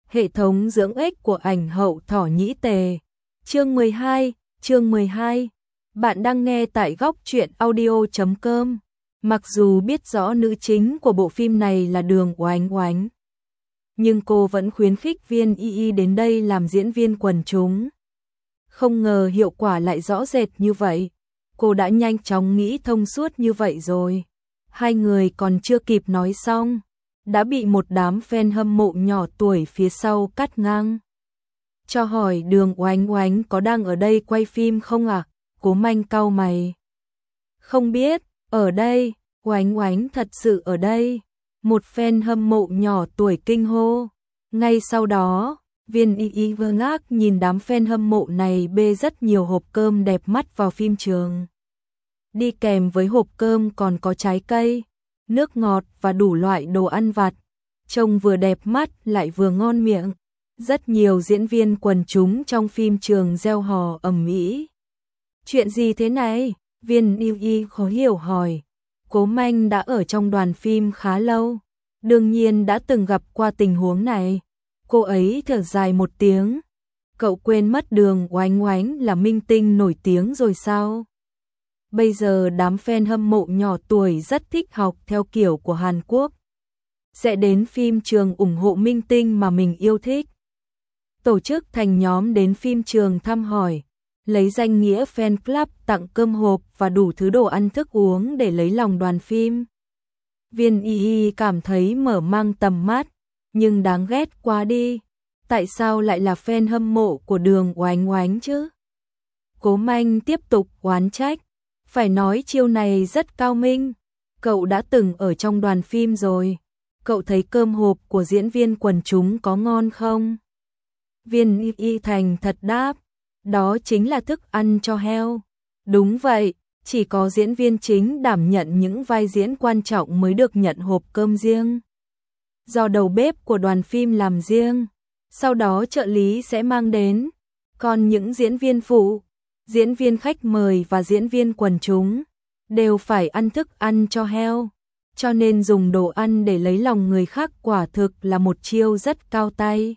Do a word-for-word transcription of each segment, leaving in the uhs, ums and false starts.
hệ thống dưỡng ích của ảnh hậu thỏ nhĩ tề. Chương mười hai, chương mười hai. Bạn đang nghe tại góc truyện audio chấm com. Mặc dù biết rõ nữ chính của bộ phim này là Đường Oánh Oánh, nhưng cô vẫn khuyến khích Viên Y Y đến đây làm diễn viên quần chúng. Không ngờ hiệu quả lại rõ rệt như vậy. Cô đã nhanh chóng nghĩ thông suốt như vậy rồi. Hai người còn chưa kịp nói xong, đã bị một đám fan hâm mộ nhỏ tuổi phía sau cắt ngang. Cho hỏi Đường Oánh Oánh có đang ở đây quay phim không ạ? À? Cố Manh cau mày. Không biết, ở đây, Oánh Oánh thật sự ở đây. Một fan hâm mộ nhỏ tuổi kinh hô. Ngay sau đó, Viên Y Y ngơ ngác nhìn đám fan hâm mộ này bê rất nhiều hộp cơm đẹp mắt vào phim trường. Đi kèm với hộp cơm còn có trái cây, nước ngọt và đủ loại đồ ăn vặt. Trông vừa đẹp mắt lại vừa ngon miệng. Rất nhiều diễn viên quần chúng trong phim trường reo hò ầm ĩ. Chuyện gì thế này? Viên Y Y khó hiểu hỏi. Cố Manh đã ở trong đoàn phim khá lâu, đương nhiên đã từng gặp qua tình huống này. Cô ấy thở dài một tiếng. Cậu quên mất Đường Oánh Oánh là minh tinh nổi tiếng rồi sao? Bây giờ đám fan hâm mộ nhỏ tuổi rất thích học theo kiểu của Hàn Quốc. Sẽ đến phim trường ủng hộ minh tinh mà mình yêu thích. Tổ chức thành nhóm đến phim trường thăm hỏi, lấy danh nghĩa fan club tặng cơm hộp và đủ thứ đồ ăn thức uống để lấy lòng đoàn phim. Viên Y Y cảm thấy mở mang tầm mắt, nhưng đáng ghét quá đi. Tại sao lại là fan hâm mộ của Đường Oánh Oánh chứ? Cố Manh tiếp tục oán trách. Phải nói chiêu này rất cao minh. Cậu đã từng ở trong đoàn phim rồi. Cậu thấy cơm hộp của diễn viên quần chúng có ngon không? Viên Y Y thành thật đáp. Đó chính là thức ăn cho heo. Đúng vậy, chỉ có diễn viên chính đảm nhận những vai diễn quan trọng mới được nhận hộp cơm riêng. Do đầu bếp của đoàn phim làm riêng, sau đó trợ lý sẽ mang đến. Còn những diễn viên phụ, diễn viên khách mời và diễn viên quần chúng đều phải ăn thức ăn cho heo. Cho nên dùng đồ ăn để lấy lòng người khác quả thực là một chiêu rất cao tay.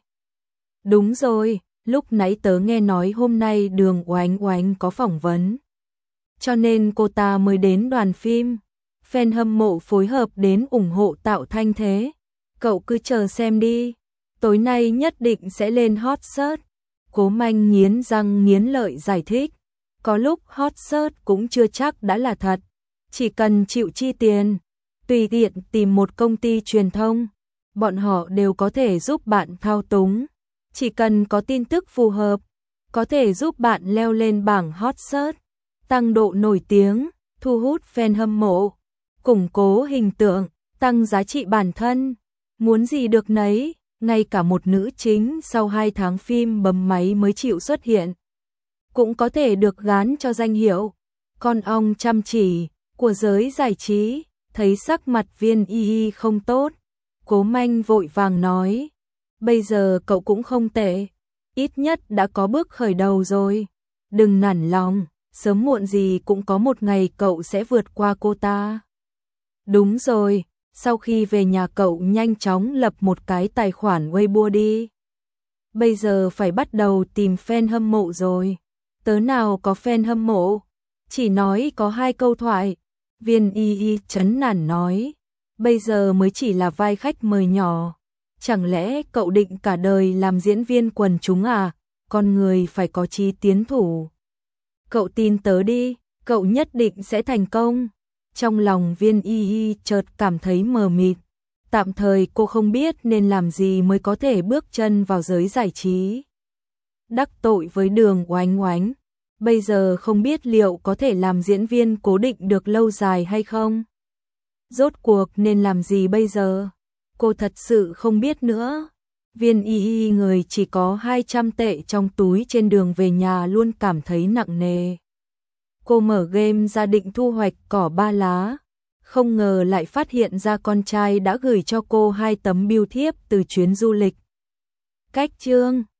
Đúng rồi, lúc nãy tớ nghe nói hôm nay Đường Oánh Oánh có phỏng vấn, cho nên cô ta mới đến đoàn phim. Fan hâm mộ phối hợp đến ủng hộ tạo thanh thế. Cậu cứ chờ xem đi, tối nay nhất định sẽ lên hot search. Cố Manh nghiến răng nghiến lợi giải thích. Có lúc hot search cũng chưa chắc đã là thật. Chỉ cần chịu chi tiền, tùy tiện tìm một công ty truyền thông, bọn họ đều có thể giúp bạn thao túng. Chỉ cần có tin tức phù hợp, có thể giúp bạn leo lên bảng hot search, tăng độ nổi tiếng, thu hút fan hâm mộ, củng cố hình tượng, tăng giá trị bản thân. Muốn gì được nấy, ngay cả một nữ chính sau hai tháng phim bấm máy mới chịu xuất hiện, cũng có thể được gán cho danh hiệu con ong chăm chỉ của giới giải trí. Thấy sắc mặt Viên Y Y không tốt, Cố Manh vội vàng nói. Bây giờ cậu cũng không tệ, ít nhất đã có bước khởi đầu rồi. Đừng nản lòng, sớm muộn gì cũng có một ngày cậu sẽ vượt qua cô ta. Đúng rồi, sau khi về nhà cậu nhanh chóng lập một cái tài khoản Weibo đi. Bây giờ phải bắt đầu tìm fan hâm mộ rồi. Tớ nào có fan hâm mộ, chỉ nói có hai câu thoại. Viên Y Y chấn nản nói. Bây giờ mới chỉ là vai khách mời nhỏ. Chẳng lẽ cậu định cả đời làm diễn viên quần chúng à? Con người phải có chí tiến thủ. Cậu tin tớ đi, cậu nhất định sẽ thành công. Trong lòng Viên Y Y chợt cảm thấy mờ mịt. Tạm thời cô không biết nên làm gì mới có thể bước chân vào giới giải trí. Đắc tội với Đường Oánh Oánh, bây giờ không biết liệu có thể làm diễn viên cố định được lâu dài hay không. Rốt cuộc nên làm gì bây giờ? Cô thật sự không biết nữa. Viên Y Y người chỉ có hai trăm tệ trong túi trên đường về nhà luôn cảm thấy nặng nề. Cô mở game ra định thu hoạch cỏ ba lá, không ngờ lại phát hiện ra con trai đã gửi cho cô hai tấm bưu thiếp từ chuyến du lịch. Cách chương